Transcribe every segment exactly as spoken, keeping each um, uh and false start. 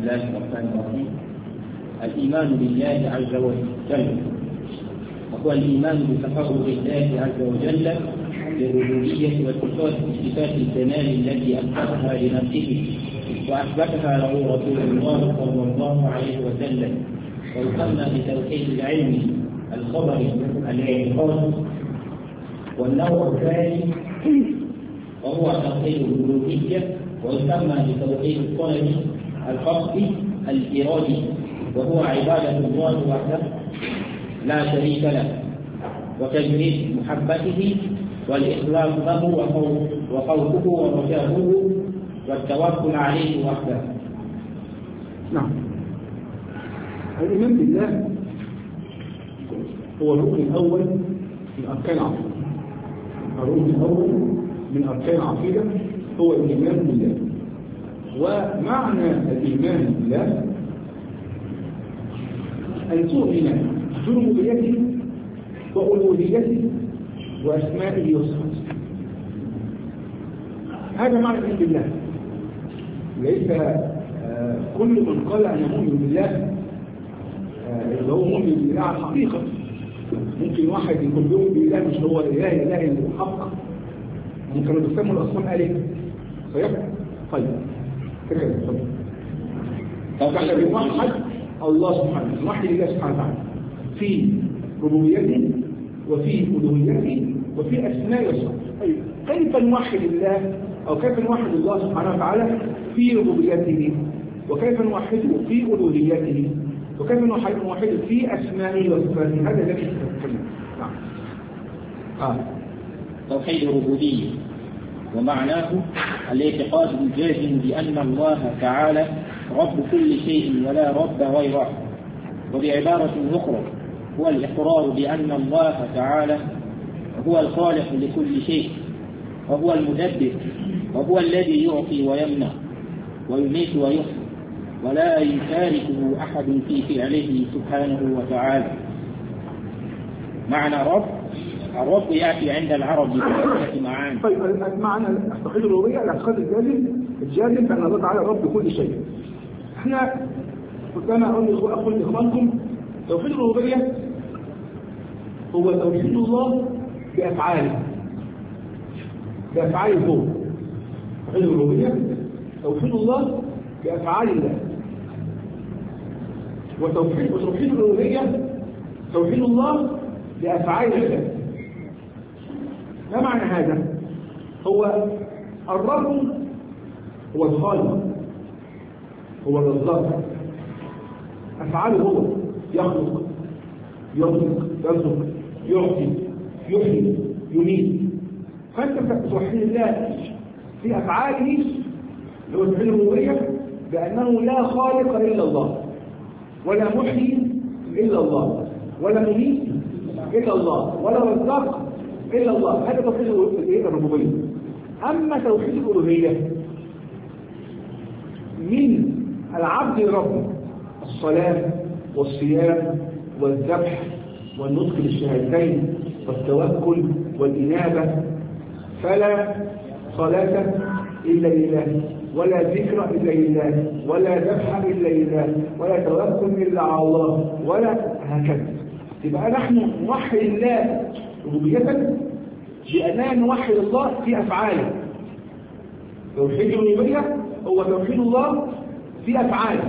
الله الرحمن الرحيم. الإيمان بالله عز وجل وهو الإيمان بتفرد الله عز وجل بالربوبية وصفات الكمال التي أثبتها لنفسه وأثبتها له رسول الله صلى الله عليه وسلم، ويسمى بتوحيد العلم الخبري الاعتقاد. والنوع الثاني وهو توحيد الألوهية، ويسمى بتوحيد الطلب القصدي الإرادي، وهو عبادة الله وحده لا شريك له، وتجريد محبته والإخلاص له وخوفه ورجاؤه والتوكل عليه وحده. نعم. الإيمان بالله هو الركن الأول من أركان العقيدة. الركن الأول من أركان العقيدة هو الإيمان بالله. ومعنى الإيمان بالله أن تؤمن بربوبيته وألوهيته وأسمائه وصفاته. هذا معنى الإيمان بالله. ليس كل من قال أنا مؤمن بالله اللي هو مؤمن بالله على الحقيقة. ممكن واحد يكون بيؤمن بالله مش هو الإله الإله الحق، ممكن يسموا الأصنام آلهة. صحيح؟ طيب كده طب احنا بنوحد الله سبحانه، نوحد الله سبحانه وتعالى في ربوبيته وفي ألوهيته وفي أسماء وصفاته. طيب كيف نوحد الله أو كيف نوحد الله سبحانه وتعالى في ربوبيته، وكيف نوحده في ألوهيته، وكيف نوحده في أسمائه وصفاته؟ هذا الذي نتكلم. نعم. آه. توحيد الربوبية ومعناه الاعتقاد الجازم بأن الله تعالى رب كل شيء ولا رب غيره، وبعبارة أخرى هو الإقرار بأن الله تعالى هو الخالق لكل شيء، وهو المدبر، وهو الذي يعطي ويمنع ويميت ويحيي، ولا يشاركه أحد في فعله سبحانه وتعالى. معنى رب، الرب يأتي عند العرب بثلاثة معاني. طيب معنى توحيد الربوبية الاعتقاد الجازم الجازم بأن الله تعالى رب كل شيء. احنا كما أقول لإخوانكم توحيد الربوبية هو توحيد الله بأفعاله بأفعاله هو. توحيد الربوبية توحيد الله بأفعال الله، وتوحيد وتوحيد الألوهية توحيد الله بأفعال الله. ما معنى هذا؟ هو الرب هو الخالق، هو الرزاق، أفعاله هو يخلق يرزق يرزق يعطي يحيي يميت. فأنت توحيد الله في أفعاله اللي هو توحيد الربوبية بأنه لا خالق إلا الله، ولا محيي إلا الله، ولا مميت إلا الله، ولا رزاق إلا الله. هذا توحيد الربوبية. أما توحيد الألوهية من العبد لربه الصلاة والصيام والذبح والنطق بالشهادتين والتوكل والإنابة، فلا صلاة إلا لله، ولا ذكر إلا لله، ولا ذبح إلا لله، ولا توكل إلا على الله، ولا هكذا. يبقى نحن نوحد الله ربوبية بأننا نوحد الله في أفعاله. توحيد الربوبية هو توحيد الله في أفعاله.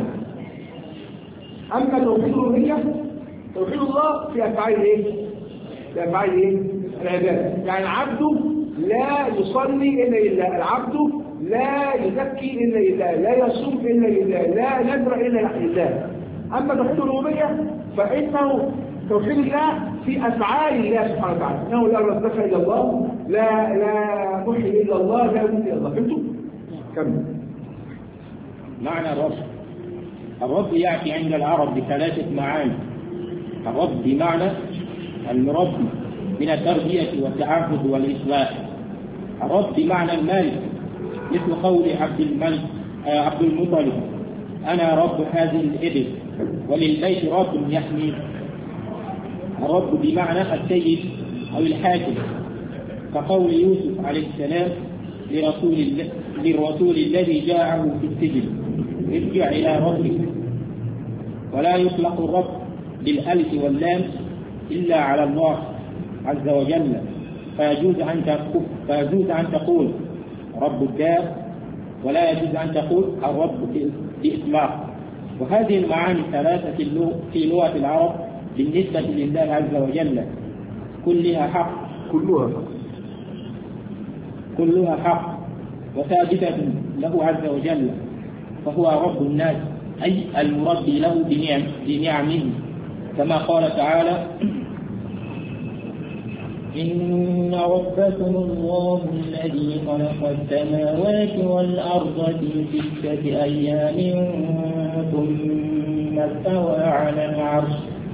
أما توحيد الألوهية توحيد الله في أفعال إيه؟ في أفعال إيه؟ العبادة. يعني العبد لا يصلي إلا لله، العبد لا يزكي إلا لله، لا يصوم إلا لله، لا نذر إلا لله. أما توحيد الربوبية فإنه توحيد الله في أفعال الله سبحانه وتعالى، إنه لا رزق إلا الله، لا لا محيي إلا الله، لا يميت إلا الله. فهمتوا؟ كمل. معنى الرب، الرب يأتي عند العرب بثلاثة معاني. الرب بمعنى المربي من التربية والتعبد والإصلاح. الرب بمعنى المالك، مثل قول عبد الملك عبد المطلب أنا رب هذه الإبل وللبيت رب يحمي. الرب بمعنى السيد أو الحاكم، كقول يوسف عليه السلام لرسول, للرسول الذي جاءه في السجن ارجع إلى ربك. ولا يطلق الرب بالألف واللام إلا على الله عز وجل، فيجوز أن تقول, فيجوز أن تقول رب الدار، ولا يجوز أن تقول الرب بإطلاق. وهذه المعاني الثلاثة في لغة العرب بالنسبة لله عز وجل كلها حق كلها حق كلها حق وثابتة له عز وجل، فهو رب الناس أي المربي له بنعم بنعمه، كما قال تعالى: إن ربكم الله الذي خلق السماوات والأرض في ستة أيام ثم استوى على العرش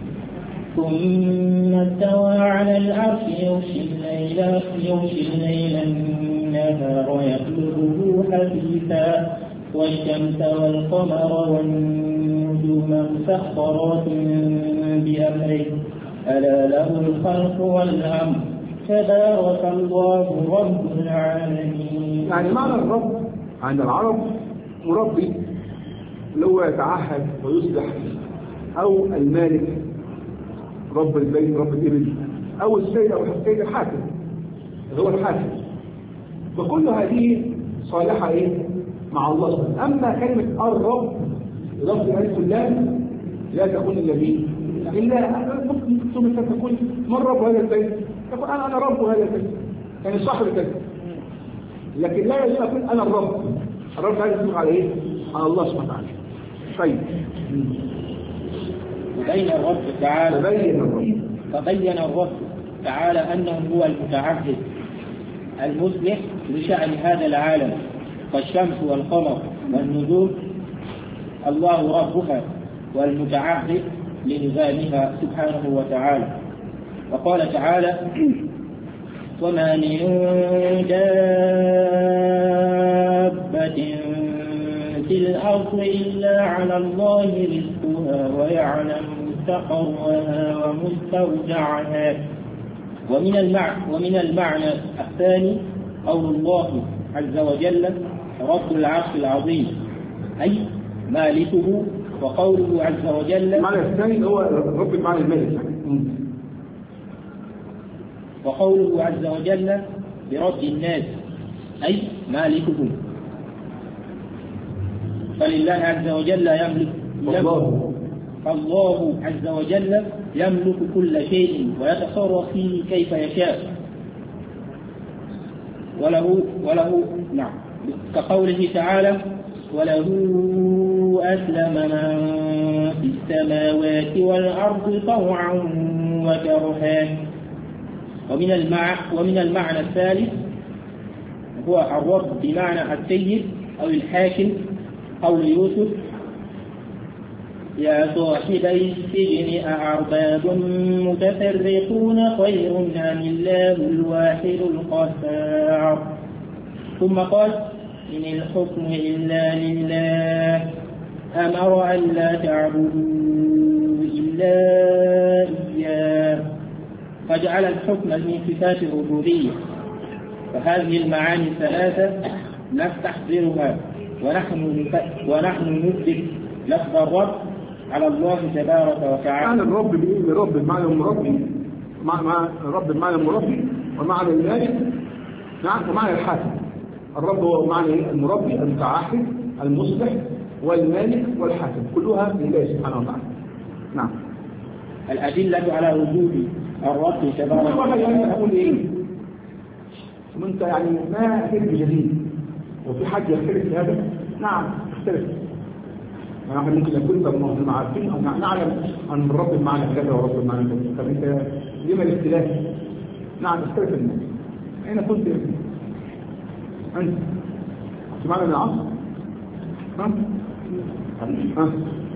ثم استوى على العرش يغشي الليل يغشي الليل النهار يطلبه حثيثا والشمس والقمر والنجوم مسخرات بأمره ألا له الخلق والأمر تبارك الله رب العالمين. يعني معنى الرب عند العرب مربي لو يتعهد ويصلح، أو المالك رب البيت رب الإبل، أو السيد أو السيد الحاكم هو الحاكم، فكل هذه صالحة إيه مع الله. أما كلمة الرب لفظ ألف اللام لا تكون إلا مين؟ إلا ممكن ثم تقول من رب هذا البيت؟ تقول أنا أنا رب هذا البيت، يعني صاحب البيت، لكن لا يجب أقول أنا الرب. الرب هذا يطلق على إيه؟ على الله سبحانه وتعالى. طيب فبين الرب تعالى فبين الرب فبين الرب تعالى أنه هو المتعهد المصلح لشأن هذا العالم، فالشمس والقمر والنجوم الله ربها والمتعهد لنظامها سبحانه وتعالى. وقال تعالى: وما من دابة في الأرض إلا على الله رزقها ويعلم مستقرها ومستودعها. ومن المعنى, ومن المعنى الثاني قول الله عز وجل رب العرش العظيم أي مالكه، وقوله عز وجل المعنى الثاني هو رب المعنى المالك، وقوله عز وجل برب الناس أي مالكهم، فلله عز وجل يملك الله الله عز وجل يملك كل شيء ويتصرف فيه كيف يشاء، وله وله نعم كقوله تعالى: وله أسلم من في السماوات والأرض طوعا وكرها. ومن المعنى ومن المعنى الثالث هو الرب بمعنى السيد أو الحاكم. قول يوسف: يا صاحبي السجن أأرباب متفرقون خير أم الله الواحد القهار. ثم قال: إن الحكم إلا لله أمر أن لا تعبدوا إلا إياه، فجعل الحكم من صفات الربوبية. فهذه المعاني الثلاثة نستحضرها ونحن ونحن نثبت لفظ الرب على الله تبارك وتعالى. معنى الرب بإيه؟ الرب بمعنى المربي، مع الرب بمعنى المربي، ومعنى المالك، نعم، ومعنى الحاكم. الرب هو معنى المربي المتعهد المصلح والمالك والحاكم، كلها لله سبحانه وتعالى. نعم. الأدلة على وجود الرب تبارك وتعالى. أقول إيه؟ وأنت يعني ما أكيد بجديد، وفي حد يختلف في هذا؟ نعم يختلف. يعني ممكن نكون عارفين أو نعلم أن الرب بمعنى كذا ورب بمعنى كذا، طب أنت لما الاختلاف؟ نعم يختلف الناس. أين كنت أنت؟ سمعنا من العصر؟ ها؟ ها؟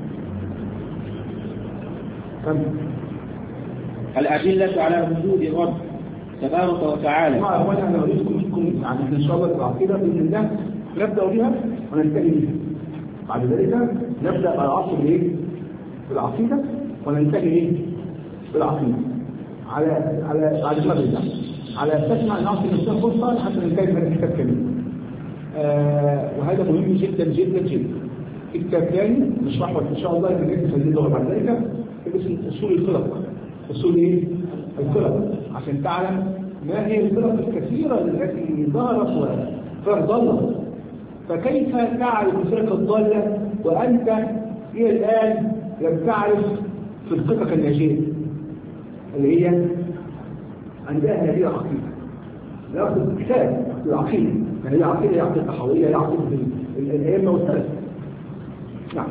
كم؟ الأدلة على وجود الرب تبارك وتعالى. ما هو أنا أريدكم منكم يعني إن شاء الله العقيدة بإذن الله نبدأ بها وننتهي بها. بعد ذلك نبدأ العصر بإيه؟ بالعقيدة وننتهي إيه؟ بالعقيدة. على على على المبدأ. على أساس ما نعطي نفسنا فرصة حتى ننتهي من الكتاب كامل. آه وهذا مهم جدا جدا جدا. كتاب ثاني نشرحه ان شاء الله في الجزء الجديد بعد ذلك اسمه اصول الخلق. اصول ايه؟ الخلق، عشان تعلم ما هي الخلق الكثيره التي ظهرت وضلت. فكيف تعرف الفرق الضاله وانت الى الان لم تعرف فرقتك الناجيه اللي هي عندها هذه العقيده. ناخذ كتاب العقيده، يعني هي عقيده عقيده تحويه، هي عقيده الائمه والسلف. نعم.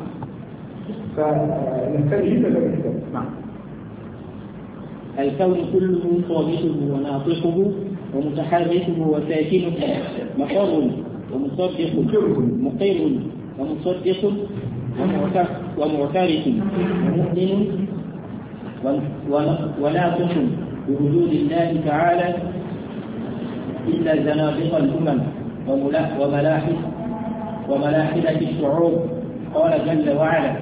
فنحتاج جدا للكتاب. نعم. الكون كله صامته وناطقه ومتحركه وساكنه مقر ومصدق مقر ومصدق ومعترف ومؤمن وناطق بوجود الله تعالى إلا زنادقة الأمم وملاحدة وملاحدة الشعوب. قال جل وعلا: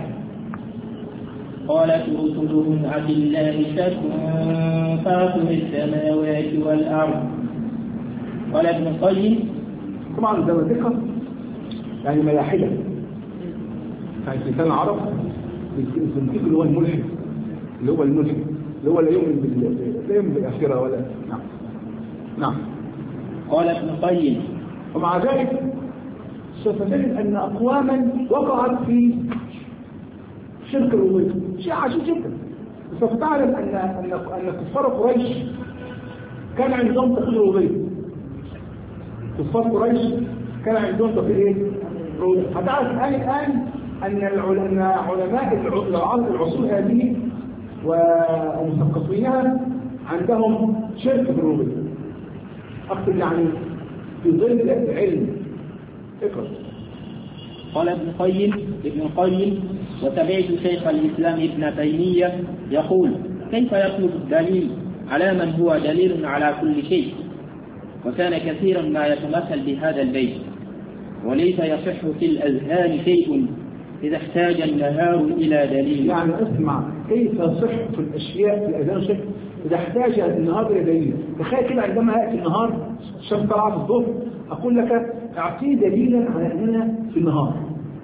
قالت رسلهم أفي الله شك فاطر السماوات والأرض. قال ابن القيم: طبعا زنادقة يعني ملاحدة، يعني في لسان العرب الزنديق اللي هو الملحد، اللي هو الملحد اللي هو لا يؤمن لا يؤمن بالآخرة ولا. نعم. نعم. قال ابن القيم: ومع ذلك سوف تجد أن أقواما وقعت في شرك الربوبية، شيء عجيب جدا. سوف تعلم أن أن أن كفار قريش كان عندهم توحيد الربوبية. كفار قريش كان عندهم توحيد ايه؟ الربوبية. هتعرف الآن الآن أن علماء العصور هذه ومثقفيها عندهم شرك في الربوبية. أقصد يعني في ظل العلم. اقرأ. قال ابن القيم ابن القيم وسمعت شيخ الإسلام ابن تيمية يقول: كيف يطلب الدليل على من هو دليل على كل شيء؟ وكان كثيرا ما يتمثل بهذا البيت: وليس يصح في الأذهان شيء إذا احتاج النهار إلى دليل. يعني اسمع، كيف يصح في الأشياء في الأذهان شيء إذا احتاج النهار إلى دليل. تخيل كده عندما يأتي النهار الشمس طلعت الظهر أقول لك أعطيه دليلا على أننا في النهار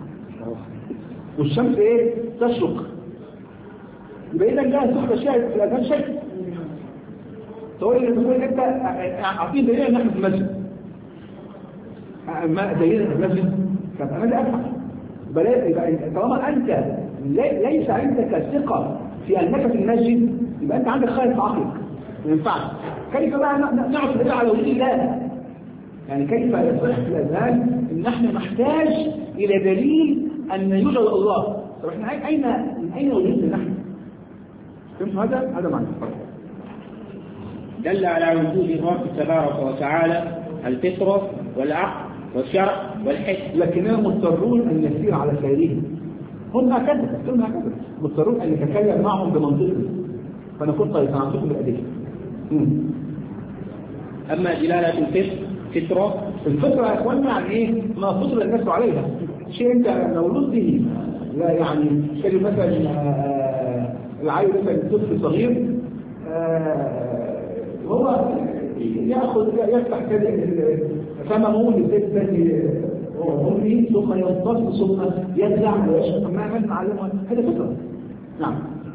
والشمس إيه؟ تشرق. يبقى إذا جاء صح أشياء في الأذهان شيء. تقول لي تقول أنت أعطيه دليل أن نحن في المسجد. ما دليل في المسجد؟ طب أنا لا أفعل. يبقى طالما أنت ليس عندك ثقة في أنك في المسجد يبقى أنت عندك خالف عقلك. ما ينفعش. كيف بقى نعرف دليل على وجود الله؟ يعني كيف يصح في الأذهان إن نحن نحتاج إلى دليل أن يوجد الله؟ طب إحنا أين من أين وجدنا نحن؟ فهمت هذا؟ هذا معنى. دل على وجود الرب تبارك وتعالى الفطرة والعقل والشرع والحكم، لكننا مضطرون أن نسير على سيرهم. هم هكذا، هم هكذا، مضطرون أن نتكلم معهم بمنطقهم. فنقول طيب سنعطيكم الأدلة. أما دلالة الفطرة فطرة الفطرة يا إخواننا يعني إيه؟ ما فطر الناس عليها. شيء أنت مولود به. لا يعني شيء مثلا العيل مثلا طفل صغير هو يأخذ يفتح كده فمه لفتة أمه ثم ينتص ثم يدلع ويشرب ما من معلومة. هذا فطرة. نعم.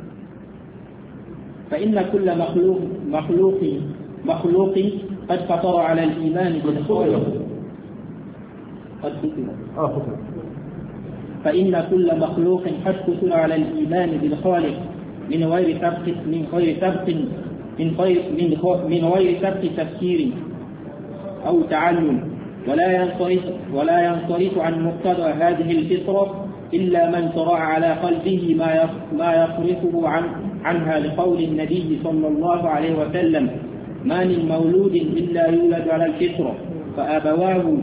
فإن كل مخلوق مخلوق مخلوق قد فطر على الإيمان بالخالق قد فطر آه فطر فإن كل مخلوق قد فطر على الإيمان بالخالق من غير سبق من غير سبق من غير من غير سبق تفسير أو تعلم، ولا ينصرف ولا ينصرف عن مقتضى هذه الفطرة إلا من طرأ على قلبه ما ما يصرفه عن عنها لقول النبي صلى الله عليه وسلم: ما من مولود إلا يولد على الفطرة فأبواه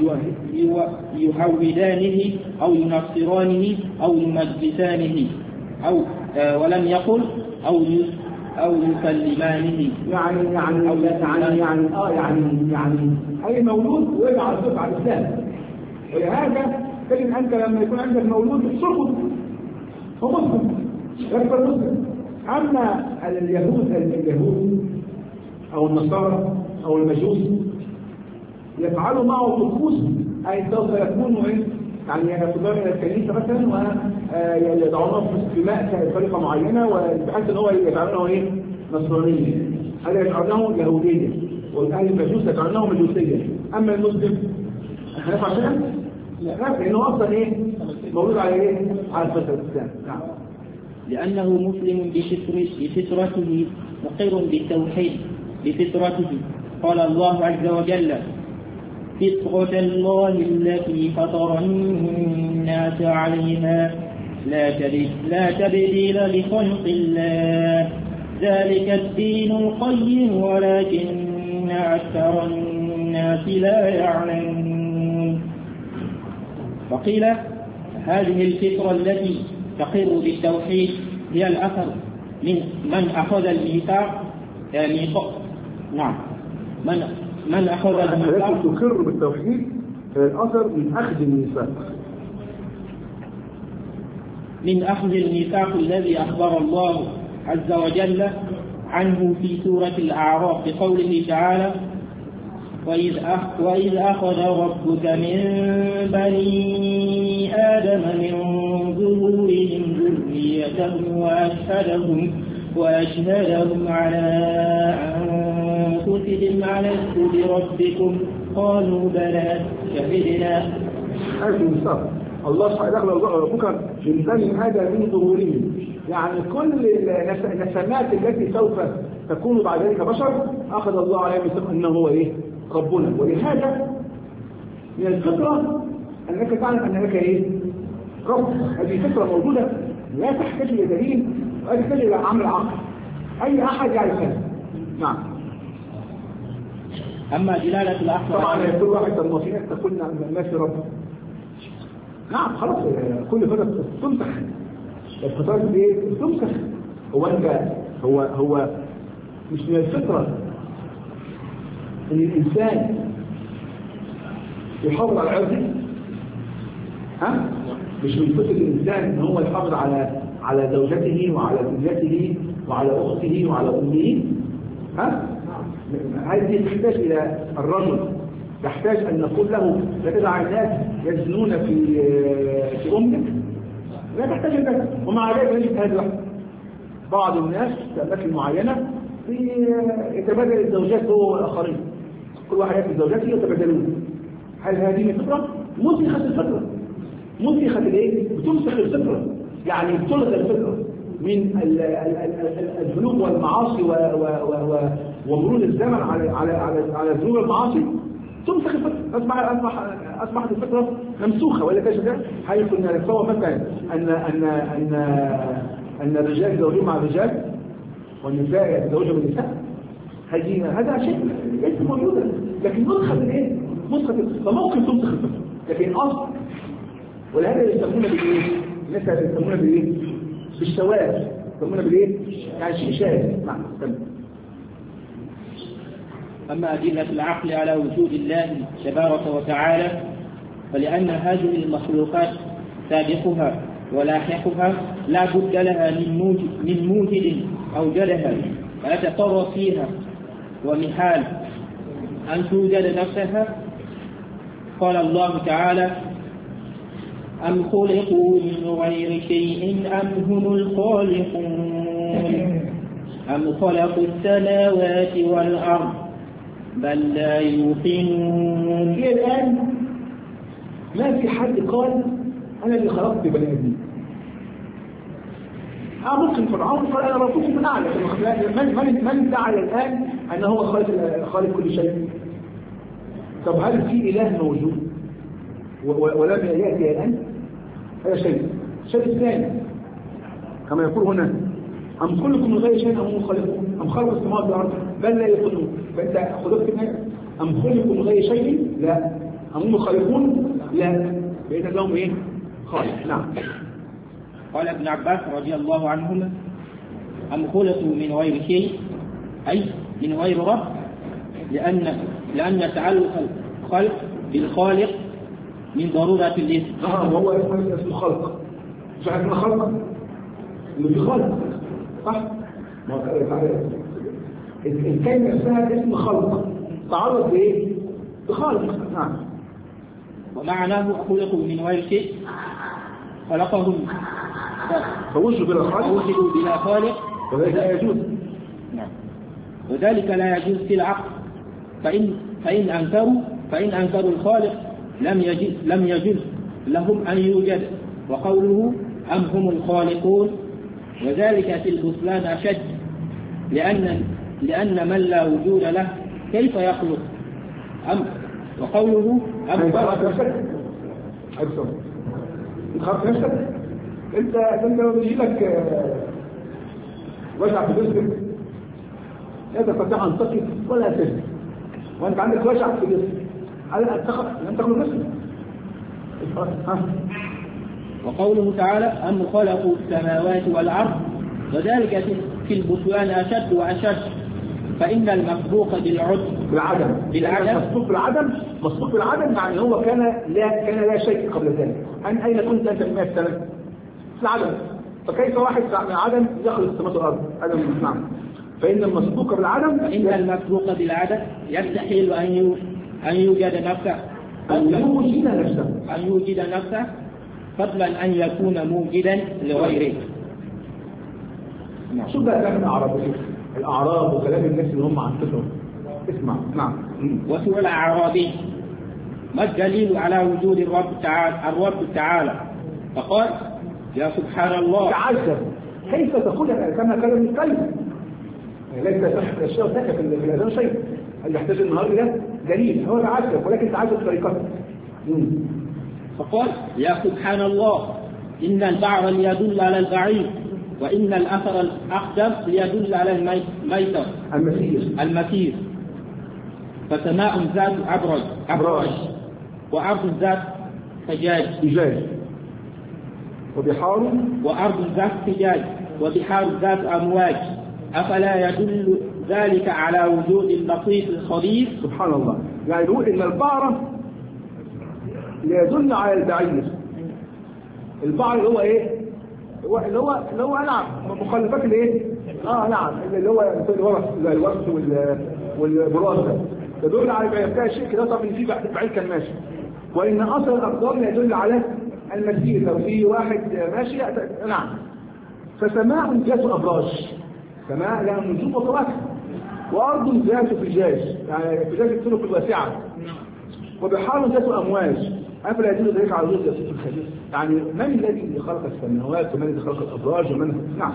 يهودانه أو ينصرانه أو يمجسانه أو آه ولم يقل أو أو يسلمانه. يعني يعني أو يعني يعني آه يعني يعني أي مولود ويجعل على الفطرة على الإسلام. ولهذا تجد أنت لما يكون عندك مولود تصرفه هو مسلم يكبر مسلم. أما اليهود اليهود أو النصارى أو المجوس يفعلوا معه طقوس أي سوف يكونوا يعني يدخلون الى الكنيسه مثلا ويضعونه في ماء بطريقه معينه وبحيث ان هو يجعلونه ايه؟ نصرانيه، هذا يجعلونه يهوديه، واهل المجوس يجعلونه مجوسيه. اما المسلم هنفع شيئا؟ لا، لانه اصلا ايه؟ مولود على ايه؟ على فطره الاسلام. نعم. لأنه مسلم بفطرته مقر بالتوحيد بفطرته. قال الله عز وجل: فطرة الله التي فطر الناس عليها لا تبديل لخلق الله ذلك الدين القيم ولكن أكثر الناس لا يعلمون. وقيل هذه الفطرة التي تقر بالتوحيد هي الأثر من من أخذ الميثاق ميثاق نعم من من أخذ الميثاق التي تقر بالتوحيد هي الأثر من أخذ الميثاق من أخذ الميثاق الذي أخبر الله عز وجل عنه في سورة الأعراف بقوله تعالى: وإذ, أخ وإذ أخذ ربك من بني آدم من ظهورهم ذريتهم وأشهدهم, وأشهدهم على أنفسهم ألست بربكم قالوا بلى شهدنا. هذا الميثاق الله سبحانه وتعالى ربك من بني آدم من ظهورهم، يعني كل النسمات التي سوف تكون بعد ذلك بشر أخذ الله عليه ميثاق أنه هو إيه؟ ربنا. ولهذا من الفطرة أنك تعلم أنك إيه؟ رب. هذه فطرة موجودة لا تحتاج إلى دليل ولا تحتاج إلى عمل عقل، أي أحد يعرفها. نعم. أما دلالة الأحد طبعا كل واحد الموافقات تقول الناس رب. نعم خلاص كل فترة تمسح الفترات دي تمسح. هو أنت هو هو مش من الفطرة ان الانسان يحافظ على عرضه؟ ها؟ مش من فطرة الانسان ان هو يحافظ على على زوجته وعلى ابنته وعلى اخته وعلى امه؟ ها؟ هذه تحتاج الى الرجل، تحتاج ان نقول له لا تدع الناس يزنون في في امك، لا تحتاج الى. ومع ذلك نجد هذا بعض الناس في اماكن معينه يتبادل الزوجات هو والاخرين، كل واحد يأتي زوجاته يتبادلون. هل هذه من الفطرة؟ مسخت الفطرة. مسخت الايه؟ بتمسخ الفطرة، يعني بتلغى الفطرة من الذنوب والمعاصي ومرور الزمن على على على على الذنوب والمعاصي، تمسخ الفطرة. اصبح اصبح اصبحت الفطرة ممسوخة. ولا تجد حيث كنا نتصور مثلا ان ان ان ان الرجال يتزوجون مع الرجال والنساء يتزوجن بالنساء، هذه هذا شيء ليس موجودا، لكن نسخة الايه؟ نسخة فممكن تنسخ الفطرة، لكن اصل. ولهذا يسمونه بالايه؟ الناس يسمونه بالايه؟ بالشواذ، يسمونه بالايه؟ يعني شيء شاذ. نعم. اما ادله العقل على وجود الله تبارك وتعالى فلان هذه المخلوقات سابقها ولاحقها لا بد لها من موجد من موجد اوجدها ويتصرف فيها، ومحال أن توجد نفسها. قال الله تعالى: أم خلقوا من غير شيء أم هم الخالقون أم خلقوا السماوات والأرض بل لا يوقنون. إلى الآن ما في حد قال أنا اللي خلقت بني آدم. اه ممكن فرعون قال انا ربكم من اعلى، من من من ادعى الان ان هو خالق خالق كل شيء؟ طب هل في اله موجود ولم ياتي الان؟ هذا شيء. الشيء الثاني كما يقول هنا: ام خلقوا من غير شيء ام هم خالقون ام خلقوا السماوات والارض بل لا يوقنون. فانت خلقت من ام خلقوا من غير شيء؟ لا. ام هم خالقون؟ لا. بإذن لهم ايه؟ خالق. نعم. قال ابن عباس رضي الله عنهما: أم خلقوا من غير شيء أي من غير رب، لأن لأن تعلق الخلق بالخالق من ضرورة الاسم. اه هو اسم خلق، مش عارف خلق اللي في خلق صح؟ الكلمة نفسها اسم خلق تعرض بايه؟ بخالق. نعم. ومعناه خلقوا من غير شيء خلقهم فوجدوا بلا خالق فوجدوا بلا خالق وذلك لا يجوز. نعم. وذلك لا يجوز في العقل، فإن فإن أنكروا فإن أنكروا الخالق لم يجوز لم يجوز لهم أن يوجد. وقوله أم هم الخالقون وذلك في البطلان أشد، لأن لأن من لا وجود له كيف يخلق؟ أم وقوله أم خلق نفسك أكثر خلق نفسك أنت أنت لو بيجي لك وجع في جسمك لا تستطيع أن تقف ولا تجلس، وأنت عندك وجع في جسمك على أن تخلق نفسك. وقوله تعالى أم خلقوا السماوات والأرض وذلك في البطلان أشد وأشد، فإن المسبوق بالعدم بالعدم بالعدم مسبوق بالعدم مسبوق بالعدم يعني هو كان لا كان لا شيء قبل ذلك. أن أين كنت أنت من مئة سنة؟ في العدم، فكيف واحد من عدم يخلق السماوات والأرض؟ هذا نعم. فإن المسبوق بالعدم فإن المسبوق بالعدم يستحيل أن أن يوجد نفسه أن يوجد نفسه أن يوجد نفسه فضلا أن يكون موجدا لغيره. شو بقى كلام الأعراب الأعراب وكلام الناس اللي هم عن اسمع. نعم. وسؤال الأعرابي ما الدليل على وجود الرب تعالى الرب تعالى؟ فقال يا سبحان الله تعجب كيف تقول كما كلام الكلب ليس الشيء ذاك في الأذان شيء اللي يحتاج النهار إلى دليل. هو تعجب ولكن تعجب طريقته. فقال يا سبحان الله إن البعر يدل على البعير وإن الأثر الأقدم يدل على الميتر المسير المسير فسماء ذات أبرج أبراج وأرض ذات فجاج فجاج وبحار وأرض ذات فجاج وبحار ذات أمواج، أفلا يدل ذلك على وجود اللطيف الخبير؟ سبحان الله. يعني يقول إن البعر يدل على البعير. البعر اللي هو إيه؟ اللي هو اللي هو نعم مخلفات الايه؟ اه نعم اللي هو الورث الورث والبراز تدل على بقى شيء كده. طب في بعيد كان ماشي، وان اثر الاقدام يدل على المسير لو في واحد ماشي. نعم. فسماء ذات ابراج، سماء لها نجوم وكواكب، وارض ذات فجاج يعني فجاج الطرق الواسعه، وبحار ذات امواج، أفلا يدل ذلك على وجود اللطيف الخبير؟ يعني من الذي خلق السماوات ومن الذي خلق الأبراج ومن نعم.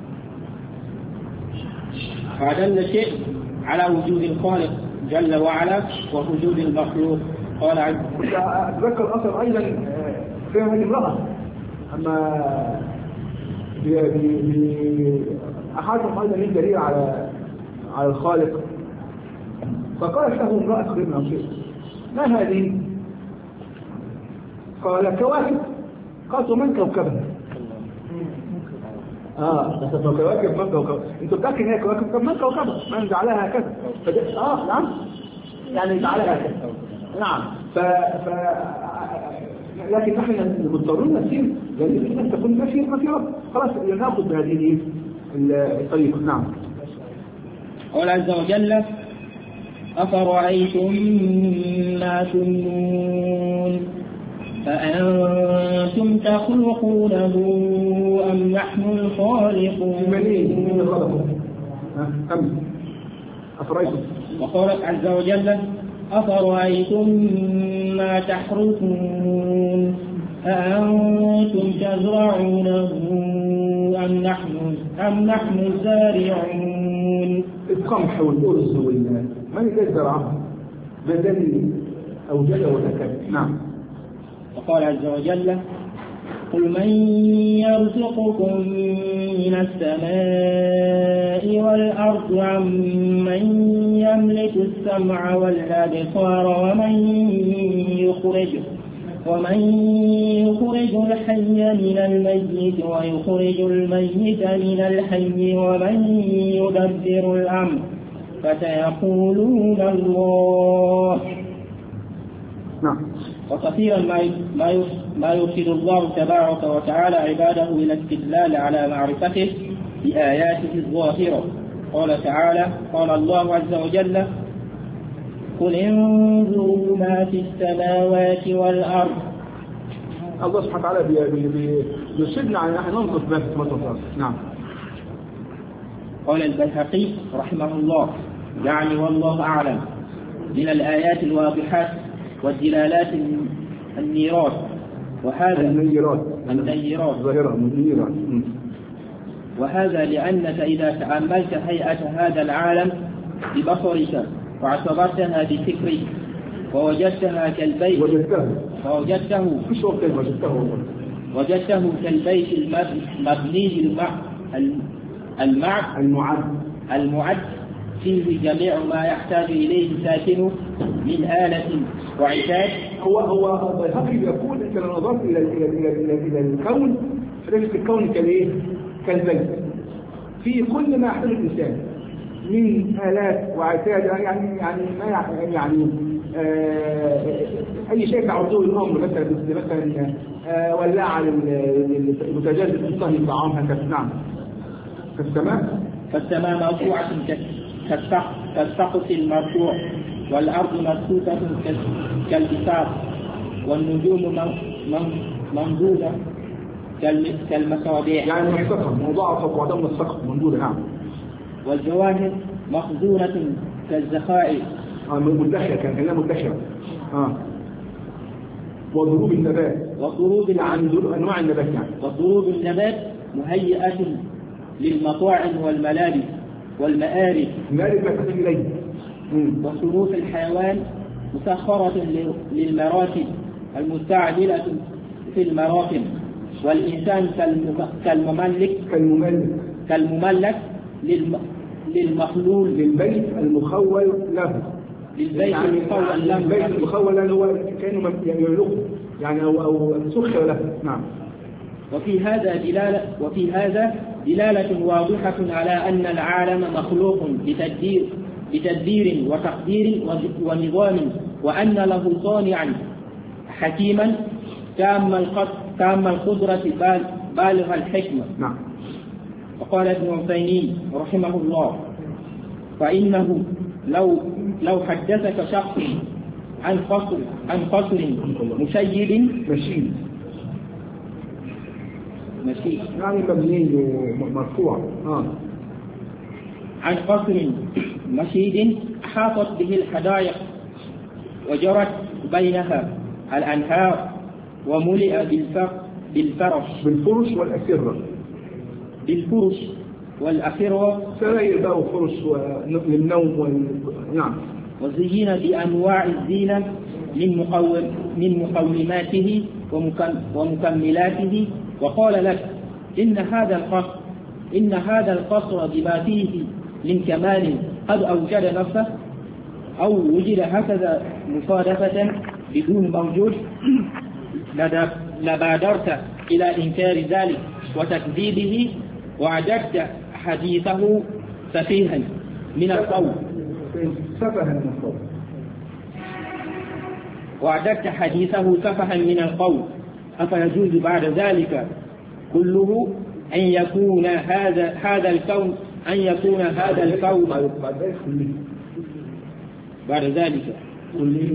فدل شيء على وجود الخالق جل وعلا ووجود المخلوق. قال عز وجل أتذكر أثر أيضا في هذه المرأة أما أحدهم أيضا من دليل على على الخالق، فقالت له امرأة خبير نصير ما هذه؟ قال كواكب. قالت من كوكبها؟ اه ده كواكب من كوكبها. انتوا بتاكد ان هي كواكب؟ طب من كوكبها؟ من جعلها هكذا؟ اه نعم يعني جعلها هكذا. نعم. ف ف لكن نحن مضطرون نسير لان الناس تكون ماشيه ما في رب. خلاص ناخذ بهذه الطريقه. نعم. قال عز وجل أفرأيتم ما تمنون أأنتم تخلقونه أم نحن الخالقون؟ أفرأيتم. وقال عز وجل أفرأيتم ما تحرثون أأنتم تزرعونه أم نحن أم نحن الزارعون؟ القمح والأرز وال من الذي زرعه؟ بدل أوجده وتكلم. نعم. وقال عز وجل قل من يرزقكم من السماء والأرض عمن يملك السمع والأبصار ومن يخرج ومن يخرج الحي من الميت ويخرج الميت من الحي ومن يدبر الأمر فسيقولون الله. نعم. وكثيرا ما ما يرشد الله تبارك وتعالى عباده إلى الاستدلال على معرفته بآياته الظاهرة. قال تعالى قال الله عز وجل قل انظروا ما في السماوات والأرض. الله سبحانه وتعالى بيرشدنا على أن ننظر ما في السماوات والأرض. نعم. قال البيهقي رحمه الله يعني والله أعلم من الآيات الواضحات والدلالات النيرات وهذا النيرات النيرات ظاهرة النيرات وهذا لأنك إذا تأملت هيئة هذا العالم ببصرك واعتبرتها بفكرك ووجدتها كالبيت وجدته ووجدته مش وقت وجدته وجدته كالبيت المبني المع المع المعد المعد فيه جميع ما يحتاج إليه ساكنه من آلة وعتاد. هو هو البيهقي يقول أنت لو نظرت إلى إلى إلى إلى إلى الكون فرجت الكون كالإيه؟ كالبيت في كل ما يحتاج الإنسان من آلات وعتاد يعني يعني ما يعني آه أي شيء تعرضه الأمر مثلا مثلا آه ولاعة للبوتاجاز الإنسان الطعام هكذا. نعم. فالسماء فالسماء مرفوعة كالسقف المرفوع والأرض مبسوطة كالبساط والنجوم ممدودة كالمصابيح يعني من السقف مضاعفة وعدم السقف ممدودة. نعم. والجواهر مخزونة كالزخائر اه مدخرة كان كلها مدخرة. اه وضروب النبات وضروب عن انواع النبات يعني وضروب النبات مهيئة للمطاعم والملابس والمآرب المآرب ما تحتاج إليه. وصنوف الحيوان مسخرة للمراكب المستعملة في المراكب والإنسان كالمملك كالمملك كالمملك للمخلول للبيت المخول له للبيت يعني المخول له البيت المخول له هو كأنه يملكه يعني أو أو سخر له. نعم. وفي هذا دلالة وفي هذا دلالة واضحة على أن العالم مخلوق بتدبير بتدبير وتقدير ونظام وأن له صانعا حكيما تام القدرة بالغ الحكمة. نعم. وقال ابن عثيمين رحمه الله فإنه لو لو حدثك شخص عن قصر عن قصر مشيد مشيد مشيد يعني مبني ومرفوع اه عن قصر مشيد حاطت به الحدائق وجرت بينها الأنهار وملئ بالفرش بالفرش والأسرة بالفرش والأسرة سراير بقى وفرش للنوم وال... نعم. وزين بأنواع الزينة من مقوم من مقوماته ومكملاته وقال لك إن هذا القصر إن هذا القصر بما فيه من كمال قد أوجد نفسه أو وجد هكذا مصادفة بدون موجود لبادرت إلى إنكار ذلك وتكذيبه وعددت حديثه سفيها من القول سفها من القول وعددت حديثه سفها من القول أفيجوز بعد ذلك كله أن يكون هذا هذا الكون أن يكون هذا الكون بعد ذلك كله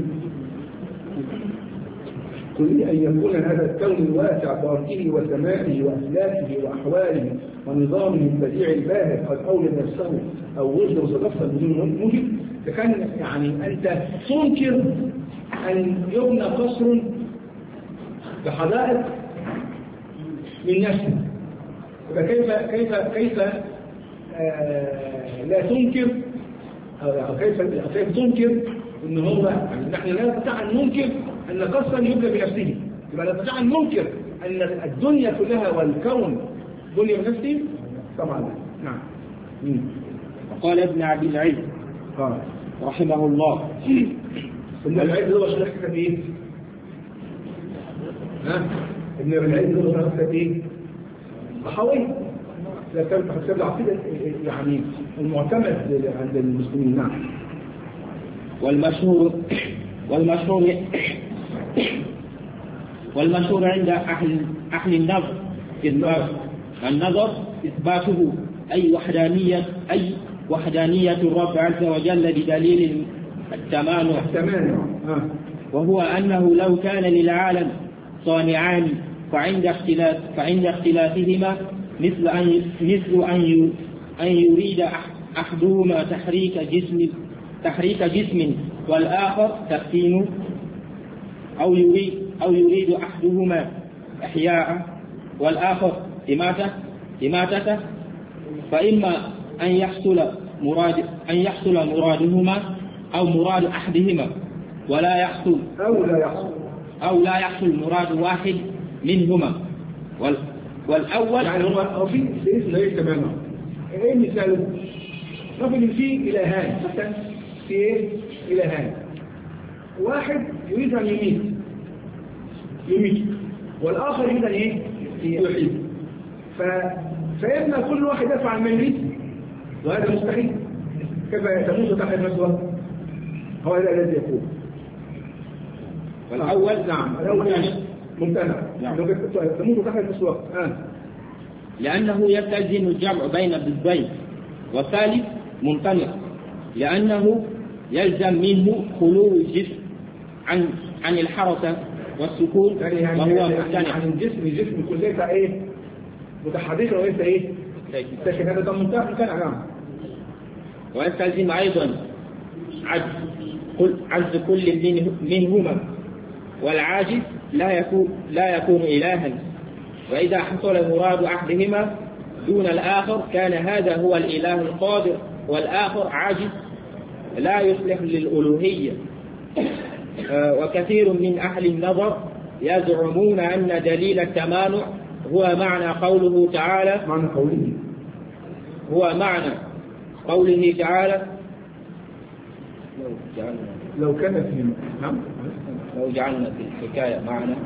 كل أن يكون هذا الكون الواسع بأرضه وسمائه وأفلاكه وأحواله ونظامه البديع الباهر قد أولد نفسه أو وجد وصدفة بدون موجب فكان يعني أنت تنكر أن يبنى قصر بحدائق من نفسه فكيف كيف كيف آه لا تنكر أو كيف كيف تنكر إن هو يعني نحن لا نستطيع أن ننكر أن قصرا يبنى بنفسه يبقى لا نستطيع أن ننكر أن الدنيا كلها والكون بني بنفسه طبعا. نعم. وقال ابن عبد العز قال رحمه الله ابن العز هو شرحت ايه؟ ها؟ ابن العز هو شرحت ايه؟ صحوي لا كانت حسب العقيدة يعني المعتمد عند المسلمين. نعم. والمشهور والمشهور والمشهور عند أهل أهل النظر إثبات النظر إثباته أي وحدانية أي وحدانية الرب عز وجل بدليل التمانع التمانع آه. وهو أنه لو كان للعالم صانعان فعند اختلاف فعند اختلافهما مثل أن مثل أن أن يريد أحدهما تحريك جسم تحريك جسم والآخر تقسيمه، أو يريد أو يريد أحدهما إحياء والآخر إماتة إماتته، فإما أن يحصل مراد أن يحصل مرادهما أو مراد أحدهما ولا يحصل أو لا يحصل أو لا يحصل مراد واحد منهما. والأول يعني هو في ليس لا يتمنى. ايه مثاله؟ مثلا في إلهان مثلا في ايه؟ إلهان واحد يريد أن يميت يميت والآخر يريد أن ايه؟ يحيي. ف... فإما كل واحد يفعل ما يريد وهذا مستحيل. كيف تموت تحت نفسه؟ هو هذا الذي يقول. والأول نعم الأول ممتنع تموت تحت نفسه آه. لأنه يلتزم الجمع بين الضدين، والثالث ممتنع لأنه يلزم منه خلو الجسم عن عن الحركة والسكون، يعني وهو ممتنع عن الجسم. الجسم كلها ايه؟ متحركة وليس ايه؟ لكن هذا ممتنع ممتنع نعم. ويلتزم أيضا عجز كل عجز كل منهما، والعاجز لا يكون لا يكون إلها. وإذا حصل مراد أحدهما دون الآخر كان هذا هو الإله القادر، والآخر عاجز لا يصلح للألوهية. وكثير من أهل النظر يزعمون أن دليل التمانع هو معنى قوله تعالى معنى قوله هو معنى قوله تعالى لو كان في نعم لو جعلنا في الحكاية معنى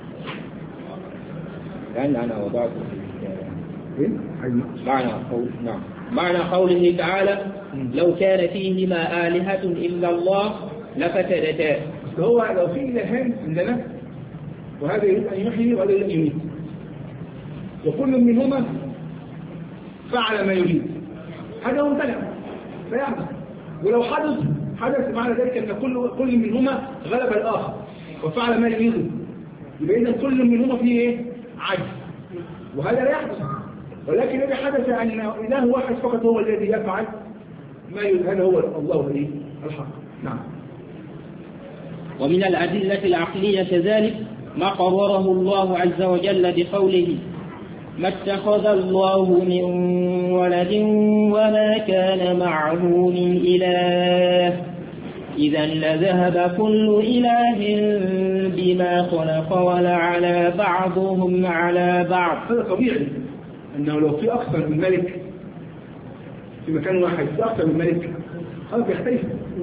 لأن أنا وضعت في الحكاية معنى قول نعم معنى قوله تعالى لو كان فيهما آلهة إلا الله لفسدتا. هو لو في إلهان عندنا وهذا يريد أن يحيي وهذا يريد أن يميت، وكل منهما فعل ما يريد، هذا ممتنع فيعمل. ولو حدث حدث معنى ذلك أن كل كل منهما غلب الآخر وفعل ما يريد، يبقى إذا كل منهما فيه إيه؟ عجز، وهذا لا يحدث. ولكن الذي حدث أن إله واحد فقط هو الذي يفعل ما يريد، هذا هو الله الذي الحق. نعم. ومن الأدلة العقلية كذلك ما قرره الله عز وجل بقوله ما اتخذ الله من ولد وما كان معه من إله إذا لذهب كل إله بما خلق ولعلى بعضهم على بعض. هذا طبيعي أنه لو في أكثر من ملك في مكان واحد في أكثر من ملك هذا بيختلف.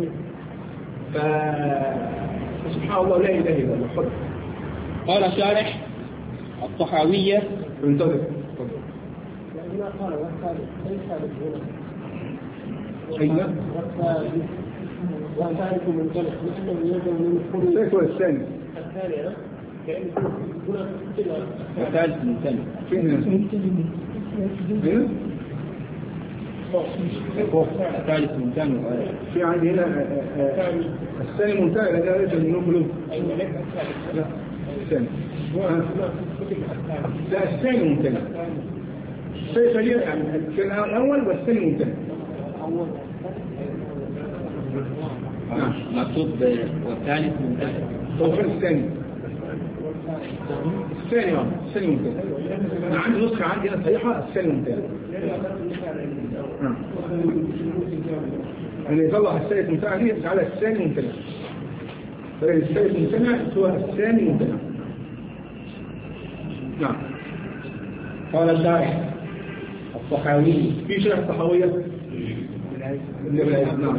فسبحان الله لا إله إلا الله. قال شارح الطحاوية انتظر ما قال والثالث ليس بالهنا أيوة والثالث منطلق لأنه يلزم من الخروج. الثالث والثاني الثاني كأن هنا الثالث منطلق فين هنا؟ الثالث منطلق في عندي هنا الثاني منطلق لا ليس من الخروج. لا الثاني لا الثاني ممتنع. الثاني خليه يعني كان الأول والثاني ممتنع. نعم مكتوب والثالث ممتنع. هو فين الثاني؟ الثاني اه الثاني ممتنع. أنا عندي نسخة عندي هنا صحيحة الثاني ممتنع. نعم. أنا يطلع الثالث ممتنع دي على الثاني ممتنع. فالثالث ممتنع هو الثاني ممتنع. نعم. قال الشارح الطحاوي في شرح الطحاوية نعم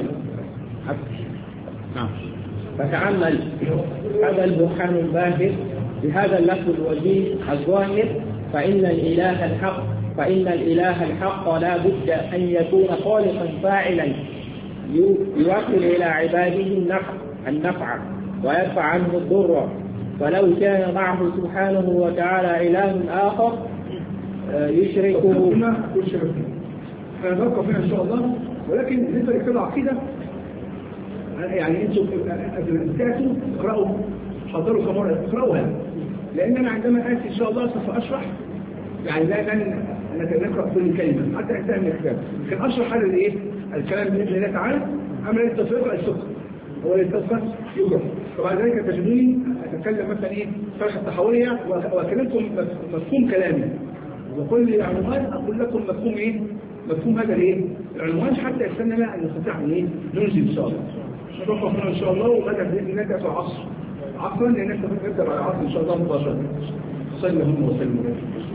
نعم. فتعمل هذا البرهان الباهر بهذا اللفظ الوجيه الظاهر فإن الإله الحق فإن الإله الحق لا بد أن يكون خالقا فاعلا يوصل إلى عباده النفع النفع ويدفع عنه الضر. فلو كان معه سبحانه وتعالى إله آخر يشركه كل شرك. احنا نبقى فيها إن شاء الله، ولكن بالنسبة لكتاب العقيدة يعني انتوا بتاعتوا اقرأوا حضروا كمرة اقرأوها، لأن أنا عندما آتي إن شاء الله سوف أشرح يعني لا لن نقرأ كل كلمة حتى أنتهي من الكتاب، لكن أشرح هذا الإيه؟ الكلام بإذن الله تعالى. أما التفريق السكر هو التفريق يقرأ. وبعد ذلك تجدوني أتكلم مثلا إيه شرح التحوية وأكلمكم مفهوم كلامي، وكل عنوان أقول لكم مفهوم إيه؟ مفهوم هذا الإيه؟ العنوان حتى يستنى أن نستطيع أن إيه؟ ننزل إن شاء الله. نتوقف إن شاء الله وغدا بإذن الله تأتي العصر. عصرا لأن نبدأ على العصر إن شاء الله مباشرة. صلى الله وسلم.